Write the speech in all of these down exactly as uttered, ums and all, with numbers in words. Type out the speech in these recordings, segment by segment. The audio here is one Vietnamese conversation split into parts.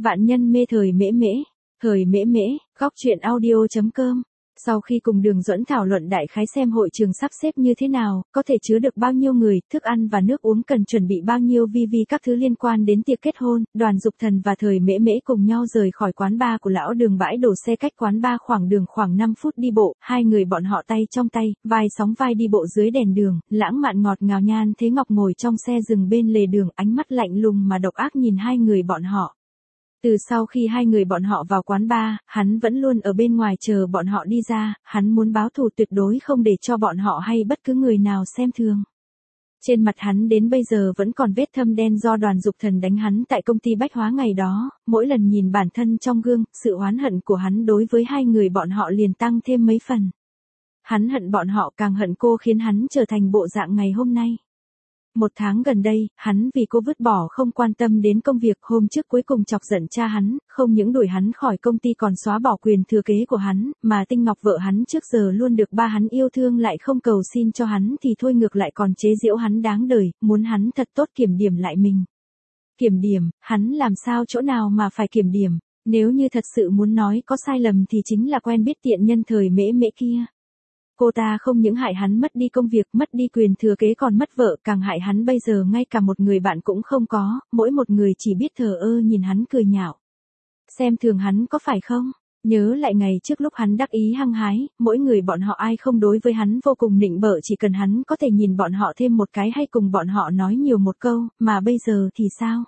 Vạn nhân mê thời mễ mễ, thời mễ mễ, góc truyện audio.com. Sau khi cùng Đường Duẫn thảo luận đại khái xem hội trường sắp xếp như thế nào, có thể chứa được bao nhiêu người, thức ăn và nước uống cần chuẩn bị bao nhiêu vi vi các thứ liên quan đến tiệc kết hôn, Đoàn Dục Thần và Thời Mễ Mễ cùng nhau rời khỏi quán bar của lão Đường. Bãi đổ xe cách quán bar khoảng đường khoảng năm phút đi bộ, hai người bọn họ tay trong tay, vai sóng vai đi bộ dưới đèn đường, lãng mạn ngọt ngào. Nhan Thế Ngọc ngồi trong xe dừng bên lề đường, ánh mắt lạnh lùng mà độc ác nhìn hai người bọn họ. Từ sau khi hai người bọn họ vào quán bar, hắn vẫn luôn ở bên ngoài chờ bọn họ đi ra, hắn muốn báo thù tuyệt đối không để cho bọn họ hay bất cứ người nào xem thường. Trên mặt hắn đến bây giờ vẫn còn vết thâm đen do Đoàn Dục Thần đánh hắn tại công ty bách hóa ngày đó, mỗi lần nhìn bản thân trong gương, sự oán hận của hắn đối với hai người bọn họ liền tăng thêm mấy phần. Hắn hận bọn họ càng hận cô khiến hắn trở thành bộ dạng ngày hôm nay. Một tháng gần đây, hắn vì cô vứt bỏ không quan tâm đến công việc, hôm trước cuối cùng chọc giận cha hắn, không những đuổi hắn khỏi công ty còn xóa bỏ quyền thừa kế của hắn, mà Tinh Ngọc vợ hắn trước giờ luôn được ba hắn yêu thương lại không cầu xin cho hắn thì thôi ngược lại còn chế giễu hắn đáng đời, muốn hắn thật tốt kiểm điểm lại mình. Kiểm điểm, hắn làm sao chỗ nào mà phải kiểm điểm, nếu như thật sự muốn nói có sai lầm thì chính là quen biết tiện nhân Thời Mễ Mễ kia. Cô ta không những hại hắn mất đi công việc, mất đi quyền thừa kế còn mất vợ, càng hại hắn bây giờ ngay cả một người bạn cũng không có, mỗi một người chỉ biết thờ ơ nhìn hắn cười nhạo. Xem thường hắn có phải không? Nhớ lại ngày trước lúc hắn đắc ý hăng hái, mỗi người bọn họ ai không đối với hắn vô cùng nịnh bợ, chỉ cần hắn có thể nhìn bọn họ thêm một cái hay cùng bọn họ nói nhiều một câu, mà bây giờ thì sao?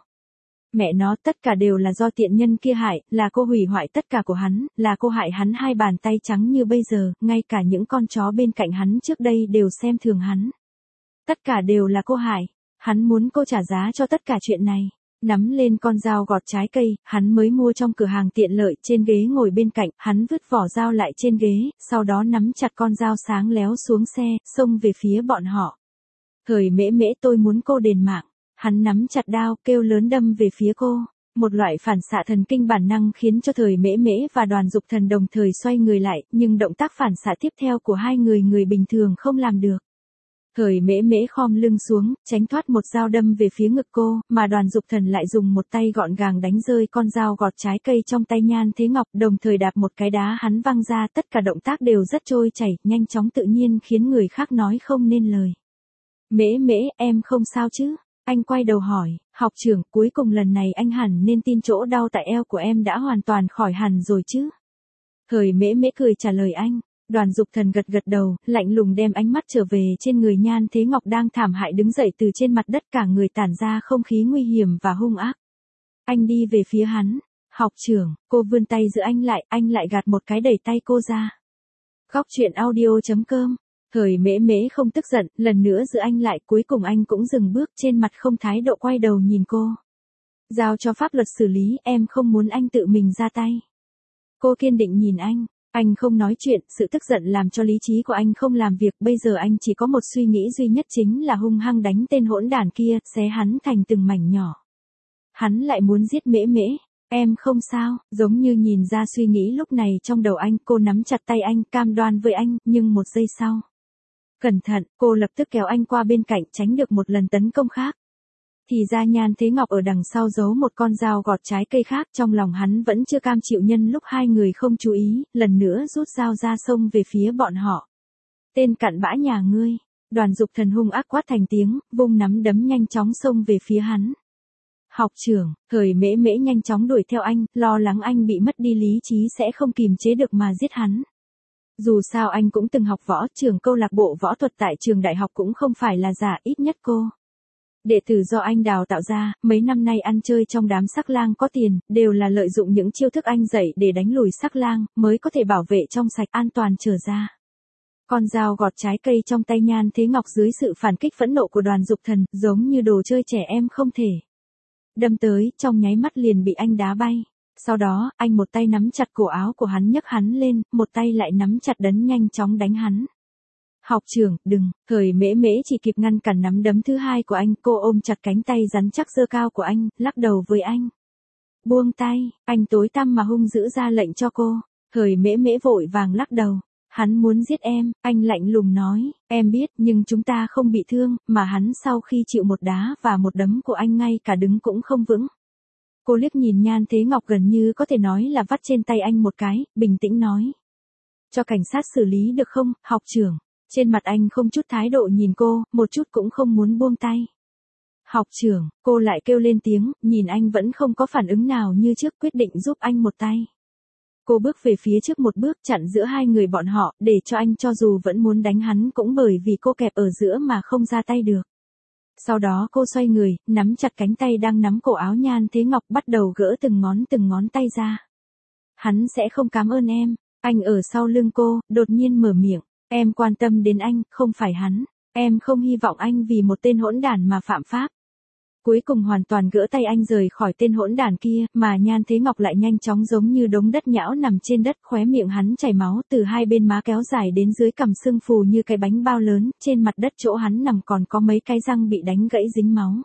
Mẹ nó, tất cả đều là do tiện nhân kia hại, là cô hủy hoại tất cả của hắn, là cô hại hắn hai bàn tay trắng như bây giờ, ngay cả những con chó bên cạnh hắn trước đây đều xem thường hắn. Tất cả đều là cô hại, hắn muốn cô trả giá cho tất cả chuyện này. Nắm lên con dao gọt trái cây, hắn mới mua trong cửa hàng tiện lợi, trên ghế ngồi bên cạnh, hắn vứt vỏ dao lại trên ghế, sau đó nắm chặt con dao sáng léo xuống xe, xông về phía bọn họ. Thời Mễ Mễ, tôi muốn cô đền mạng. Hắn nắm chặt đao, kêu lớn đâm về phía cô. Một loại phản xạ thần kinh bản năng khiến cho Thời Mễ Mễ và Đoàn Dục Thần đồng thời xoay người lại, nhưng động tác phản xạ tiếp theo của hai người người bình thường không làm được. Thời Mễ Mễ khom lưng xuống, tránh thoát một dao đâm về phía ngực cô, mà Đoàn Dục Thần lại dùng một tay gọn gàng đánh rơi con dao gọt trái cây trong tay Nhan Thế Ngọc, đồng thời đạp một cái đá hắn văng ra, tất cả động tác đều rất trôi chảy, nhanh chóng tự nhiên khiến người khác nói không nên lời. Mễ Mễ, em không sao chứ? Anh quay đầu hỏi, học trưởng, cuối cùng lần này anh hẳn nên tin chỗ đau tại eo của em đã hoàn toàn khỏi hẳn rồi chứ? Thời Mễ Mễ cười trả lời anh. Đoàn Dục Thần gật gật đầu, lạnh lùng đem ánh mắt trở về trên người Nhan Thế Ngọc đang thảm hại đứng dậy từ trên mặt đất, cả người tản ra không khí nguy hiểm và hung ác. Anh đi về phía hắn. Học trưởng, cô vươn tay giữ anh lại, anh lại gạt một cái đẩy tay cô ra. Góc truyện audio.com. Thời Mễ Mễ không tức giận, lần nữa giữ anh lại, cuối cùng anh cũng dừng bước, trên mặt không thái độ, quay đầu nhìn cô. Giao cho pháp luật xử lý, em không muốn anh tự mình ra tay. Cô kiên định nhìn anh, anh không nói chuyện, sự tức giận làm cho lý trí của anh không làm việc, bây giờ anh chỉ có một suy nghĩ duy nhất chính là hung hăng đánh tên hỗn đản kia, xé hắn thành từng mảnh nhỏ. Hắn lại muốn giết Mễ Mễ. Em không sao, giống như nhìn ra suy nghĩ lúc này trong đầu anh, cô nắm chặt tay anh, cam đoan với anh, nhưng một giây sau. Cẩn thận, cô lập tức kéo anh qua bên cạnh, tránh được một lần tấn công khác. Thì ra Nhan Thế Ngọc ở đằng sau giấu một con dao gọt trái cây khác, trong lòng hắn vẫn chưa cam chịu, nhân lúc hai người không chú ý, lần nữa rút dao ra xông về phía bọn họ. Tên cặn bã nhà ngươi, Đoàn Dục Thần hung ác quát thành tiếng, vung nắm đấm nhanh chóng xông về phía hắn. Học trưởng, Thời Mễ Mễ nhanh chóng đuổi theo anh, lo lắng anh bị mất đi lý trí sẽ không kìm chế được mà giết hắn. Dù sao anh cũng từng học võ, trường câu lạc bộ võ thuật tại trường đại học cũng không phải là giả, ít nhất cô. Đệ tử do anh đào tạo ra, mấy năm nay ăn chơi trong đám sắc lang có tiền, đều là lợi dụng những chiêu thức anh dạy để đánh lùi sắc lang, mới có thể bảo vệ trong sạch an toàn trở ra. Con dao gọt trái cây trong tay Nhan Thế Ngọc dưới sự phản kích phẫn nộ của Đoàn Dục Thần, giống như đồ chơi trẻ em không thể. Đâm tới, trong nháy mắt liền bị anh đá bay. Sau đó, anh một tay nắm chặt cổ áo của hắn nhấc hắn lên, một tay lại nắm chặt đấn nhanh chóng đánh hắn. Học trưởng, đừng, Thời Mễ Mễ chỉ kịp ngăn cản nắm đấm thứ hai của anh, cô ôm chặt cánh tay rắn chắc giơ cao của anh, lắc đầu với anh. Buông tay, anh tối tăm mà hung dữ ra lệnh cho cô. Thời Mễ Mễ vội vàng lắc đầu. Hắn muốn giết em, anh lạnh lùng nói, em biết, nhưng chúng ta không bị thương, mà hắn sau khi chịu một đá và một đấm của anh ngay cả đứng cũng không vững. Cô liếc nhìn Nhan Thế Ngọc gần như có thể nói là vắt trên tay anh một cái, bình tĩnh nói. Cho cảnh sát xử lý được không, học trưởng? Trên mặt anh không chút thái độ nhìn cô, một chút cũng không muốn buông tay. Học trưởng, cô lại kêu lên tiếng, nhìn anh vẫn không có phản ứng nào như trước, quyết định giúp anh một tay. Cô bước về phía trước một bước chặn giữa hai người bọn họ, để cho anh cho dù vẫn muốn đánh hắn cũng bởi vì cô kẹp ở giữa mà không ra tay được. Sau đó cô xoay người, nắm chặt cánh tay đang nắm cổ áo Nhan Thế Ngọc, bắt đầu gỡ từng ngón từng ngón tay ra. Hắn sẽ không cảm ơn em. Anh ở sau lưng cô, đột nhiên mở miệng. Em quan tâm đến anh, không phải hắn. Em không hy vọng anh vì một tên hỗn đản mà phạm pháp. Cuối cùng hoàn toàn gỡ tay anh rời khỏi tên hỗn đản kia, mà Nhan Thế Ngọc lại nhanh chóng giống như đống đất nhão nằm trên đất, khóe miệng hắn chảy máu từ hai bên má kéo dài đến dưới cằm, sưng phù như cái bánh bao lớn, trên mặt đất chỗ hắn nằm còn có mấy cái răng bị đánh gãy dính máu.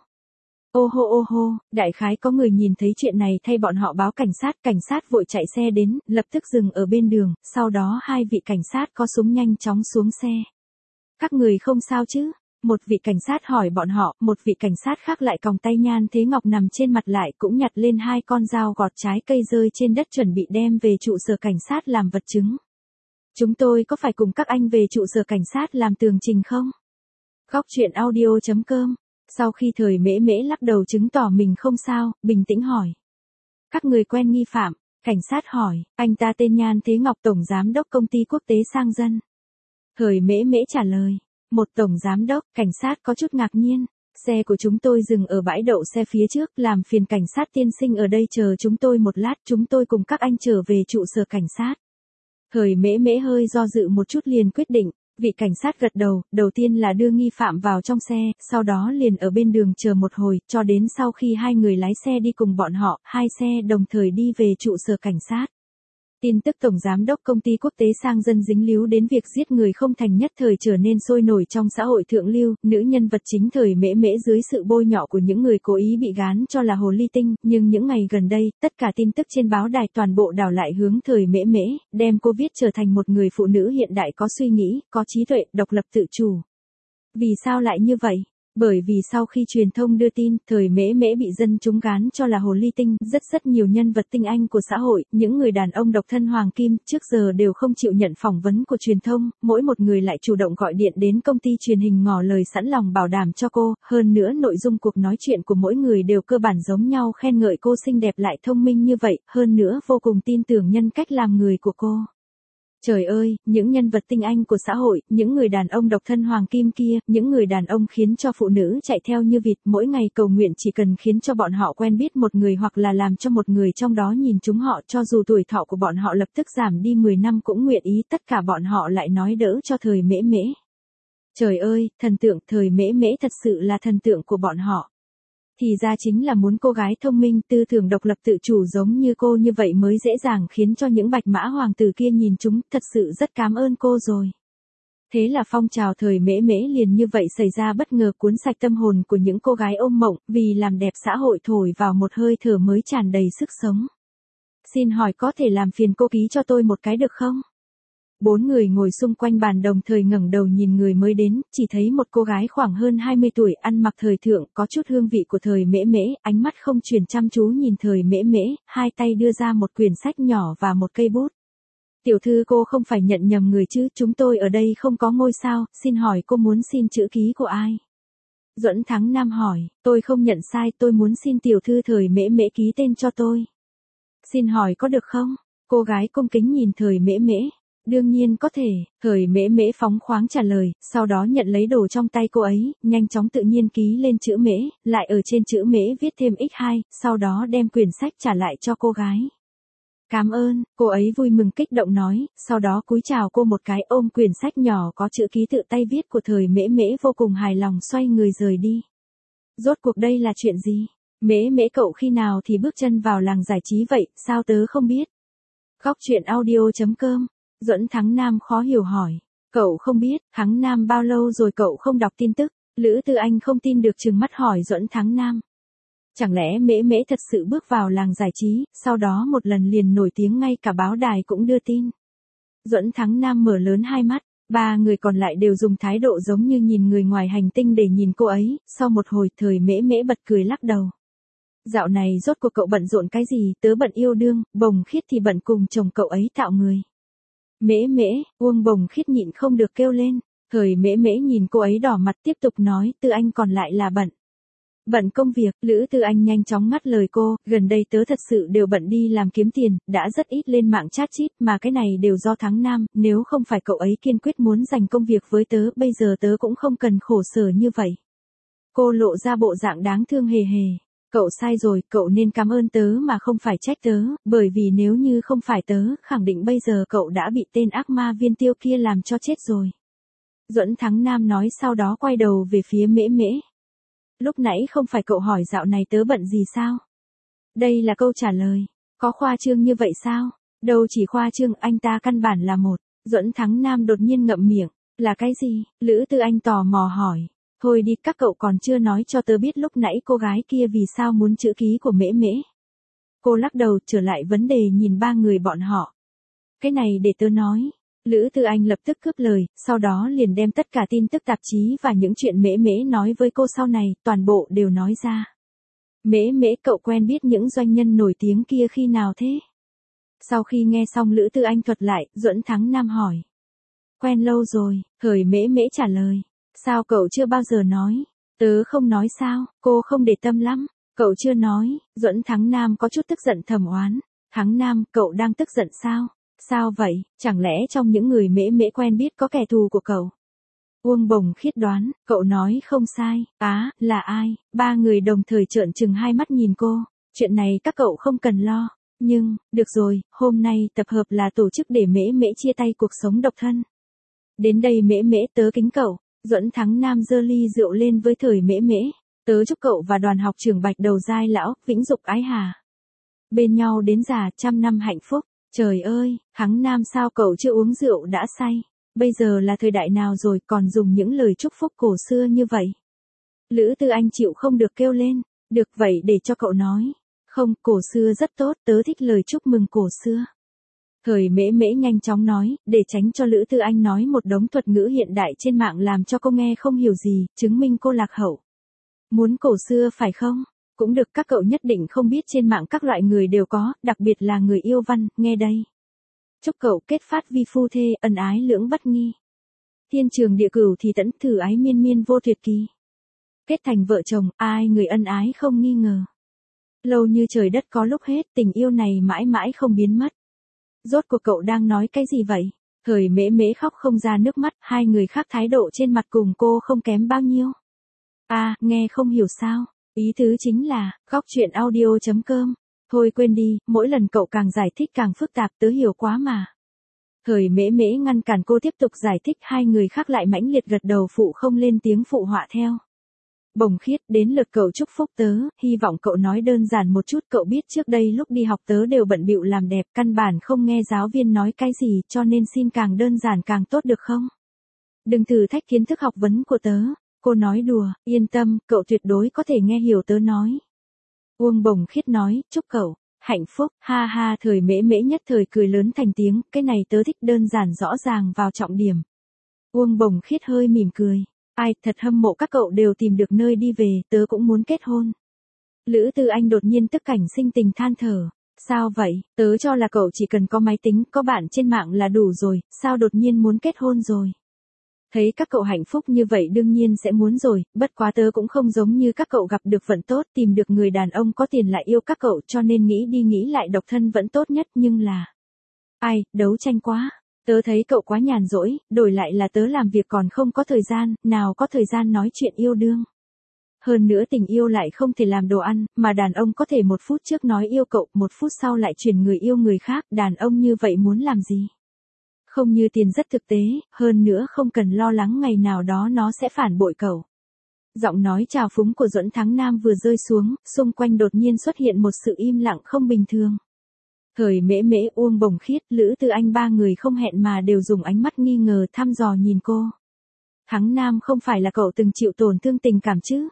Ô hô ô hô, đại khái có người nhìn thấy chuyện này thay bọn họ báo cảnh sát, cảnh sát vội chạy xe đến, lập tức dừng ở bên đường, sau đó hai vị cảnh sát có súng nhanh chóng xuống xe. Các người không sao chứ? Một vị cảnh sát hỏi bọn họ, một vị cảnh sát khác lại còng tay Nhan Thế Ngọc nằm trên mặt lại cũng nhặt lên hai con dao gọt trái cây rơi trên đất chuẩn bị đem về trụ sở cảnh sát làm vật chứng. Chúng tôi có phải cùng các anh về trụ sở cảnh sát làm tường trình không? Góc truyện audio chấm com. Sau khi Thời Mễ Mễ lắc đầu chứng tỏ mình không sao, bình tĩnh hỏi. Các người quen nghi phạm? Cảnh sát hỏi, anh ta tên Nhan Thế Ngọc, tổng giám đốc công ty quốc tế Sang Dân. Thời Mễ Mễ trả lời. Một tổng giám đốc, cảnh sát có chút ngạc nhiên. Xe của chúng tôi dừng ở bãi đậu xe phía trước, làm phiền cảnh sát tiên sinh ở đây chờ chúng tôi một lát, chúng tôi cùng các anh trở về trụ sở cảnh sát. Thời Mễ Mễ hơi do dự một chút liền quyết định, vị cảnh sát gật đầu, đầu tiên là đưa nghi phạm vào trong xe, sau đó liền ở bên đường chờ một hồi, cho đến sau khi hai người lái xe đi cùng bọn họ, hai xe đồng thời đi về trụ sở cảnh sát. Tin tức tổng giám đốc công ty quốc tế Sang Dân dính líu đến việc giết người không thành nhất thời trở nên sôi nổi trong xã hội thượng lưu, nữ nhân vật chính Thời Mễ Mễ dưới sự bôi nhọ của những người cố ý bị gán cho là hồ ly tinh, nhưng những ngày gần đây, tất cả tin tức trên báo đài toàn bộ đảo lại hướng Thời Mễ Mễ, đem cô viết trở thành một người phụ nữ hiện đại có suy nghĩ, có trí tuệ, độc lập tự chủ. Vì sao lại như vậy? Bởi vì sau khi truyền thông đưa tin, Thời Mễ Mễ bị dân chúng gán cho là hồ ly tinh, rất rất nhiều nhân vật tinh anh của xã hội, những người đàn ông độc thân hoàng kim, trước giờ đều không chịu nhận phỏng vấn của truyền thông, mỗi một người lại chủ động gọi điện đến công ty truyền hình ngỏ lời sẵn lòng bảo đảm cho cô, hơn nữa nội dung cuộc nói chuyện của mỗi người đều cơ bản giống nhau, khen ngợi cô xinh đẹp lại thông minh như vậy, hơn nữa vô cùng tin tưởng nhân cách làm người của cô. Trời ơi, những nhân vật tinh anh của xã hội, những người đàn ông độc thân hoàng kim kia, những người đàn ông khiến cho phụ nữ chạy theo như vịt, mỗi ngày cầu nguyện chỉ cần khiến cho bọn họ quen biết một người hoặc là làm cho một người trong đó nhìn chúng họ, cho dù tuổi thọ của bọn họ lập tức giảm đi mười năm cũng nguyện ý, tất cả bọn họ lại nói đỡ cho Thời Mễ Mễ. Trời ơi, thần tượng Thời Mễ Mễ thật sự là thần tượng của bọn họ. Thì ra chính là muốn cô gái thông minh, tư tưởng độc lập tự chủ giống như cô như vậy mới dễ dàng khiến cho những bạch mã hoàng tử kia nhìn chúng, thật sự rất cảm ơn cô rồi. Thế là phong trào Thời Mễ Mễ liền như vậy xảy ra bất ngờ cuốn sạch tâm hồn của những cô gái ôm mộng, vì làm đẹp xã hội thổi vào một hơi thở mới tràn đầy sức sống. Xin hỏi có thể làm phiền cô ký cho tôi một cái được không? Bốn người ngồi xung quanh bàn đồng thời ngẩng đầu nhìn người mới đến, chỉ thấy một cô gái khoảng hơn hai mươi tuổi, ăn mặc thời thượng, có chút hương vị của Thời Mễ Mễ, ánh mắt không chuyển chăm chú nhìn Thời Mễ Mễ, hai tay đưa ra một quyển sách nhỏ và một cây bút. Tiểu thư, cô không phải nhận nhầm người chứ, chúng tôi ở đây không có ngôi sao, xin hỏi cô muốn xin chữ ký của ai? Duẫn Thắng Nam hỏi, tôi không nhận sai, tôi muốn xin tiểu thư Thời Mễ Mễ ký tên cho tôi. Xin hỏi có được không? Cô gái cung kính nhìn Thời Mễ Mễ. Đương nhiên có thể, Thời Mễ Mễ phóng khoáng trả lời, sau đó nhận lấy đồ trong tay cô ấy, nhanh chóng tự nhiên ký lên chữ Mễ, lại ở trên chữ Mễ viết thêm x hai, sau đó đem quyển sách trả lại cho cô gái. Cảm ơn, cô ấy vui mừng kích động nói, sau đó cúi chào cô một cái, ôm quyển sách nhỏ có chữ ký tự tay viết của Thời Mễ Mễ vô cùng hài lòng xoay người rời đi. Rốt cuộc đây là chuyện gì? Mễ Mễ cậu khi nào thì bước chân vào làng giải trí vậy, sao tớ không biết? Góc truyện audio chấm com. Duẫn Thắng Nam khó hiểu hỏi. Cậu không biết, Thắng Nam bao lâu rồi cậu không đọc tin tức? Lữ Tư Anh không tin được trừng mắt hỏi Duẫn Thắng Nam. Chẳng lẽ Mễ Mễ thật sự bước vào làng giải trí, sau đó một lần liền nổi tiếng ngay cả báo đài cũng đưa tin. Duẫn Thắng Nam mở lớn hai mắt, ba người còn lại đều dùng thái độ giống như nhìn người ngoài hành tinh để nhìn cô ấy, sau một hồi Thời Mễ Mễ bật cười lắc đầu. Dạo này rốt cuộc cậu bận rộn cái gì, tớ bận yêu đương, Bồng Khiết thì bận cùng chồng cậu ấy tạo người. Mễ mễ, Uông Bồng Khiết nhịn không được kêu lên. Thời mễ mễ nhìn cô ấy đỏ mặt tiếp tục nói, Tư Anh còn lại là bận. Bận công việc, Lữ Tư Anh nhanh chóng ngắt lời cô, gần đây tớ thật sự đều bận đi làm kiếm tiền, đã rất ít lên mạng chat chít, mà cái này đều do Thắng Nam, nếu không phải cậu ấy kiên quyết muốn dành công việc với tớ, bây giờ tớ cũng không cần khổ sở như vậy. Cô lộ ra bộ dạng đáng thương hề hề. Cậu sai rồi, cậu nên cảm ơn tớ mà không phải trách tớ, bởi vì nếu như không phải tớ, khẳng định bây giờ cậu đã bị tên ác ma Viên Tiêu kia làm cho chết rồi. Duẫn Thắng Nam nói sau đó quay đầu về phía mễ mễ. Lúc nãy không phải cậu hỏi dạo này tớ bận gì sao? Đây là câu trả lời. Có khoa trương như vậy sao? Đâu chỉ khoa trương, anh ta căn bản là một. Duẫn Thắng Nam đột nhiên ngậm miệng. Là cái gì? Lữ Tư Anh tò mò hỏi. Thôi đi, các cậu còn chưa nói cho tớ biết lúc nãy cô gái kia vì sao muốn chữ ký của mễ mễ. Cô lắc đầu trở lại vấn đề nhìn ba người bọn họ. Cái này để tớ nói. Lữ Tư Anh lập tức cướp lời, sau đó liền đem tất cả tin tức tạp chí và những chuyện mễ mễ nói với cô sau này, toàn bộ đều nói ra. Mễ mễ, cậu quen biết những doanh nhân nổi tiếng kia khi nào thế? Sau khi nghe xong Lữ Tư Anh thuật lại, Duẫn Thắng Nam hỏi. Quen lâu rồi, Thời mễ mễ trả lời. Sao cậu chưa bao giờ nói? Tớ không nói sao, cô không để tâm lắm. Cậu chưa nói, Duẫn Thắng Nam có chút tức giận thầm oán. Thắng Nam, cậu đang tức giận sao? Sao vậy, chẳng lẽ trong những người mễ mễ quen biết có kẻ thù của cậu? Uông Bồng Khiết đoán, cậu nói không sai, á, là ai? Ba người đồng thời trợn trừng hai mắt nhìn cô, chuyện này các cậu không cần lo, nhưng, được rồi, hôm nay tập hợp là tổ chức để mễ mễ chia tay cuộc sống độc thân. Đến đây mễ mễ tớ kính cậu, Duẫn Thắng Nam giơ ly rượu lên với Thời mễ mễ, tớ chúc cậu và đoàn học trưởng Bạch Đầu Giai lão, vĩnh dục ái hà. Bên nhau đến già trăm năm hạnh phúc. Trời ơi, Thắng Nam sao cậu chưa uống rượu đã say, bây giờ là thời đại nào rồi còn dùng những lời chúc phúc cổ xưa như vậy. Lữ Tư Anh chịu không được kêu lên, được vậy để cho cậu nói. Không, cổ xưa rất tốt, tớ thích lời chúc mừng cổ xưa. Thời mễ mễ nhanh chóng nói, để tránh cho Lữ Tư Anh nói một đống thuật ngữ hiện đại trên mạng làm cho cô nghe không hiểu gì, chứng minh cô lạc hậu. Muốn cổ xưa phải không? Cũng được, các cậu nhất định không biết trên mạng các loại người đều có, đặc biệt là người yêu văn, nghe đây. Chúc cậu kết phát vi phu thê, ân ái lưỡng bất nghi. Thiên trường địa cửu thì tẫn, thử ái miên miên vô tuyệt kỳ. Kết thành vợ chồng, ai người ân ái không nghi ngờ. Lâu như trời đất có lúc hết, tình yêu này mãi mãi không biến mất. Rốt cuộc cậu đang nói cái gì vậy? Thời mễ mễ khóc không ra nước mắt, hai người khác thái độ trên mặt cùng cô không kém bao nhiêu. À, nghe không hiểu sao? Ý tứ chính là, góc chuyện audio chấm com. Thôi quên đi, mỗi lần cậu càng giải thích càng phức tạp, tớ hiểu quá mà. Thời mễ mễ ngăn cản cô tiếp tục giải thích, hai người khác lại mãnh liệt gật đầu phụ không lên tiếng phụ họa theo. Bồng Khiết, đến lượt cậu chúc phúc tớ, hy vọng cậu nói đơn giản một chút, cậu biết trước đây lúc đi học tớ đều bận bịu làm đẹp, căn bản không nghe giáo viên nói cái gì, cho nên xin càng đơn giản càng tốt được không? Đừng thử thách kiến thức học vấn của tớ. Cô nói đùa, yên tâm, cậu tuyệt đối có thể nghe hiểu tớ nói. Uông Bồng Khiết nói, chúc cậu hạnh phúc, ha ha. Thời mễ mễ nhất thời cười lớn thành tiếng, cái này tớ thích, đơn giản rõ ràng vào trọng điểm. Uông Bồng Khiết hơi mỉm cười, ai, thật hâm mộ các cậu đều tìm được nơi đi về, tớ cũng muốn kết hôn. Lữ Tư Anh đột nhiên tức cảnh sinh tình than thở, sao vậy, tớ cho là cậu chỉ cần có máy tính, có bạn trên mạng là đủ rồi, sao đột nhiên muốn kết hôn rồi. Thấy các cậu hạnh phúc như vậy đương nhiên sẽ muốn rồi, bất quá tớ cũng không giống như các cậu gặp được vận tốt, tìm được người đàn ông có tiền lại yêu các cậu, cho nên nghĩ đi nghĩ lại độc thân vẫn tốt nhất, nhưng là... Ai, đấu tranh quá, tớ thấy cậu quá nhàn rỗi, đổi lại là tớ làm việc còn không có thời gian, nào có thời gian nói chuyện yêu đương. Hơn nữa tình yêu lại không thể làm đồ ăn, mà đàn ông có thể một phút trước nói yêu cậu, một phút sau lại chuyển người yêu người khác, đàn ông như vậy muốn làm gì? Không như tiền rất thực tế, hơn nữa không cần lo lắng ngày nào đó nó sẽ phản bội cậu. Giọng nói trào phúng của Duẫn Thắng Nam vừa rơi xuống, xung quanh đột nhiên xuất hiện một sự im lặng không bình thường. Thời mễ mễ, Uông Bồng Khiết, Lữ Tư Anh ba người không hẹn mà đều dùng ánh mắt nghi ngờ thăm dò nhìn cô. Thắng Nam, không phải là cậu từng chịu tổn thương tình cảm chứ?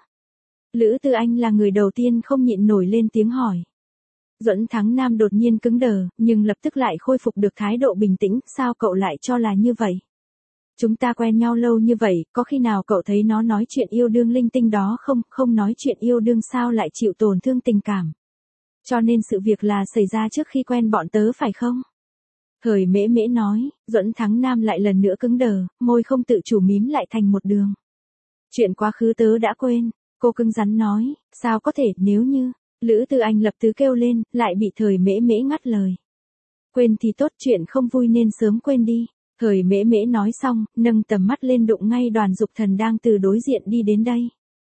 Lữ Tư Anh là người đầu tiên không nhịn nổi lên tiếng hỏi. Duẫn Thắng Nam đột nhiên cứng đờ, nhưng lập tức lại khôi phục được thái độ bình tĩnh, sao cậu lại cho là như vậy? Chúng ta quen nhau lâu như vậy, có khi nào cậu thấy nó nói chuyện yêu đương linh tinh đó không, không nói chuyện yêu đương sao lại chịu tổn thương tình cảm. Cho nên sự việc là xảy ra trước khi quen bọn tớ phải không? Thời mễ mễ nói, Duẫn Thắng Nam lại lần nữa cứng đờ, môi không tự chủ mím lại thành một đường. Chuyện quá khứ tớ đã quên, cô cứng rắn nói, sao có thể, nếu như, Lữ Tư Anh lập tức kêu lên, lại bị thời mễ mễ ngắt lời. Quên thì tốt, chuyện không vui nên sớm quên đi. Thời mễ mễ nói xong, nâng tầm mắt lên đụng ngay Đoàn Dục Thần đang từ đối diện đi đến đây.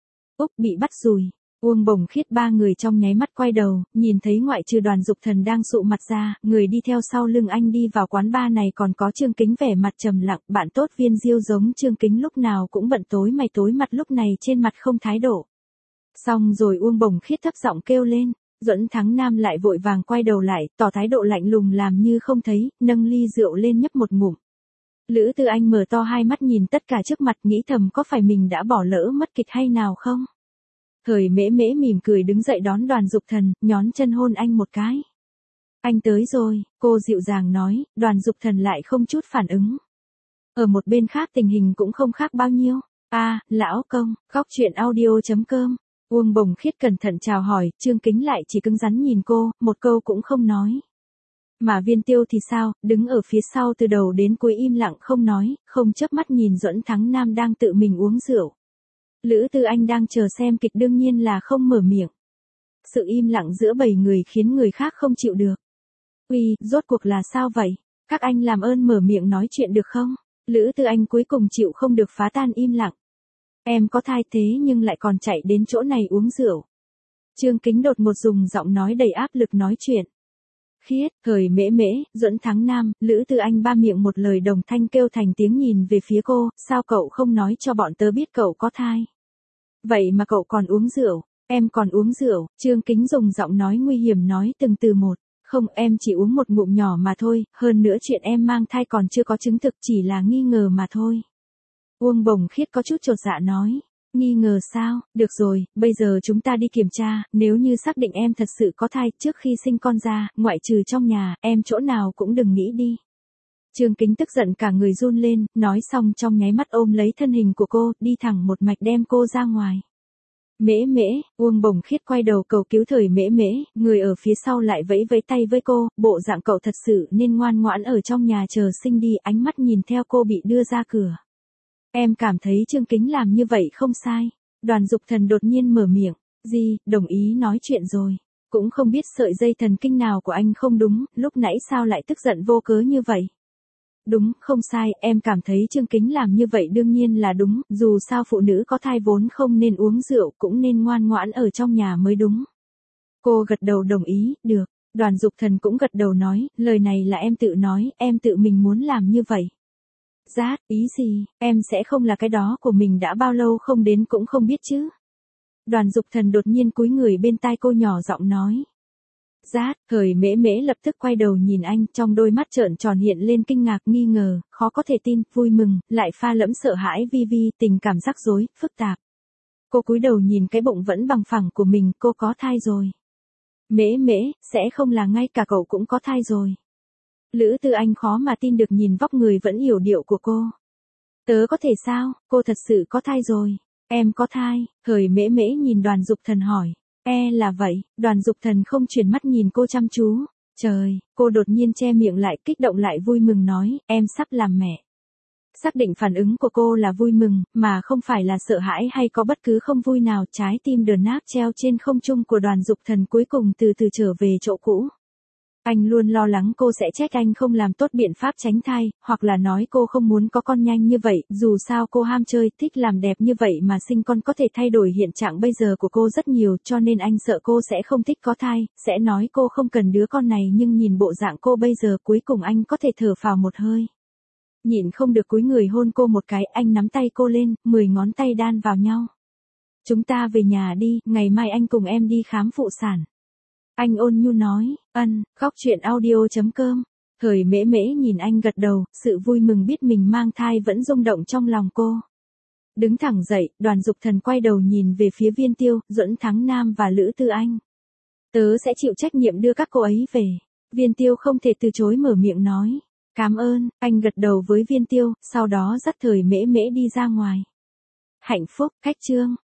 Úc bị bắt rùi. Uông Bồng Khiết ba người trong nháy mắt quay đầu, nhìn thấy ngoại trừ Đoàn Dục Thần đang sụ mặt ra, người đi theo sau lưng anh đi vào quán bar này còn có Trương Kính vẻ mặt trầm lặng, bạn tốt Viên Diêu giống Trương Kính lúc nào cũng bận tối mày tối mặt lúc này trên mặt không thái độ. Xong rồi Uông Bồng Khiết thấp giọng kêu lên, Duẫn Thắng Nam lại vội vàng quay đầu lại, tỏ thái độ lạnh lùng làm như không thấy, nâng ly rượu lên nhấp một ngụm. Lữ Tư Anh mở to hai mắt nhìn tất cả trước mặt nghĩ thầm có phải mình đã bỏ lỡ mất kịch hay nào không? Thời mễ mễ mỉm cười đứng dậy đón Đoàn Dục Thần, nhón chân hôn anh một cái. Anh tới rồi, cô dịu dàng nói, Đoàn Dục Thần lại không chút phản ứng. Ở một bên khác tình hình cũng không khác bao nhiêu. A, à, lão công, góc truyện audio chấm com. Uông Bồng Khiết cẩn thận chào hỏi, Trương Kính lại chỉ cứng rắn nhìn cô, một câu cũng không nói. Mà Viên Tiêu thì sao, đứng ở phía sau từ đầu đến cuối im lặng không nói, không chớp mắt nhìn Duẫn Thắng Nam đang tự mình uống rượu. Lữ Tư Anh đang chờ xem kịch đương nhiên là không mở miệng. Sự im lặng giữa bảy người khiến người khác không chịu được. Uy, rốt cuộc là sao vậy? Các anh làm ơn mở miệng nói chuyện được không? Lữ Tư Anh cuối cùng chịu không được phá tan im lặng. Em có thai thế nhưng lại còn chạy đến chỗ này uống rượu. Trương Kính đột ngột dùng giọng nói đầy áp lực nói chuyện. Khiết, Thời mễ mễ, Duẫn Thắng Nam, Lữ Tư Anh ba miệng một lời đồng thanh kêu thành tiếng nhìn về phía cô, sao cậu không nói cho bọn tớ biết cậu có thai? Vậy mà cậu còn uống rượu, em còn uống rượu, Trương Kính dùng giọng nói nguy hiểm nói từng từ một, không em chỉ uống một ngụm nhỏ mà thôi, hơn nữa chuyện em mang thai còn chưa có chứng thực chỉ là nghi ngờ mà thôi. Uông Bồng Khiết có chút chột dạ nói. Nghi ngờ sao, được rồi, bây giờ chúng ta đi kiểm tra, nếu như xác định em thật sự có thai trước khi sinh con ra, ngoại trừ trong nhà, em chỗ nào cũng đừng nghĩ đi. Trương Kính tức giận cả người run lên, nói xong trong nháy mắt ôm lấy thân hình của cô, đi thẳng một mạch đem cô ra ngoài. Mễ mễ, Uông Bồng Khiết quay đầu cầu cứu Thời mễ mễ, người ở phía sau lại vẫy vẫy tay với cô, bộ dạng cậu thật sự nên ngoan ngoãn ở trong nhà chờ sinh đi, ánh mắt nhìn theo cô bị đưa ra cửa. Em cảm thấy Trương Kính làm như vậy không sai. Đoàn Dục Thần đột nhiên mở miệng. Gì, đồng ý nói chuyện rồi. Cũng không biết sợi dây thần kinh nào của anh không đúng, lúc nãy sao lại tức giận vô cớ như vậy. Đúng, không sai, em cảm thấy Trương Kính làm như vậy đương nhiên là đúng, dù sao phụ nữ có thai vốn không nên uống rượu, cũng nên ngoan ngoãn ở trong nhà mới đúng. Cô gật đầu đồng ý, được. Đoàn Dục Thần cũng gật đầu nói, lời này là em tự nói, em tự mình muốn làm như vậy. Rát, ý gì, em sẽ không là cái đó của mình đã bao lâu không đến cũng không biết chứ. Đoàn Dục Thần đột nhiên cúi người bên tai cô nhỏ giọng nói. Rát, Thời mễ mễ lập tức quay đầu nhìn anh, trong đôi mắt trợn tròn hiện lên kinh ngạc nghi ngờ, khó có thể tin, vui mừng, lại pha lẫm sợ hãi vi vi, tình cảm rắc rối, phức tạp. Cô cúi đầu nhìn cái bụng vẫn bằng phẳng của mình, cô có thai rồi. Mễ mễ, sẽ không là ngay cả cậu cũng có thai rồi. Lữ Tư Anh khó mà tin được nhìn vóc người vẫn yểu điệu của cô. Tớ có thể sao, cô thật sự có thai rồi. Em có thai, Thời mễ mễ nhìn Đoàn Dục Thần hỏi. E là vậy, Đoàn Dục Thần không chuyển mắt nhìn cô chăm chú. Trời, cô đột nhiên che miệng lại kích động lại vui mừng nói, em sắp làm mẹ. Xác định phản ứng của cô là vui mừng, mà không phải là sợ hãi hay có bất cứ không vui nào. Trái tim đờn nát treo trên không trung của Đoàn Dục Thần cuối cùng từ từ trở về chỗ cũ. Anh luôn lo lắng cô sẽ trách anh không làm tốt biện pháp tránh thai, hoặc là nói cô không muốn có con nhanh như vậy, dù sao cô ham chơi, thích làm đẹp như vậy mà sinh con có thể thay đổi hiện trạng bây giờ của cô rất nhiều, cho nên anh sợ cô sẽ không thích có thai, sẽ nói cô không cần đứa con này, nhưng nhìn bộ dạng cô bây giờ cuối cùng anh có thể thở phào một hơi. Nhịn không được cúi người hôn cô một cái, anh nắm tay cô lên, mười ngón tay đan vào nhau. Chúng ta về nhà đi, ngày mai anh cùng em đi khám phụ sản. Anh ôn nhu nói, ân, góc truyện audio chấm com. Thời mễ mễ nhìn anh gật đầu, sự vui mừng biết mình mang thai vẫn rung động trong lòng cô. Đứng thẳng dậy, Đoàn Dục Thần quay đầu nhìn về phía Viên Tiêu, Duẫn Thắng Nam và Lữ Tư Anh. Tớ sẽ chịu trách nhiệm đưa các cô ấy về. Viên Tiêu không thể từ chối mở miệng nói. Cảm ơn, anh gật đầu với viên tiêu, sau đó dắt thời mễ mễ đi ra ngoài. Hạnh phúc, khách trương.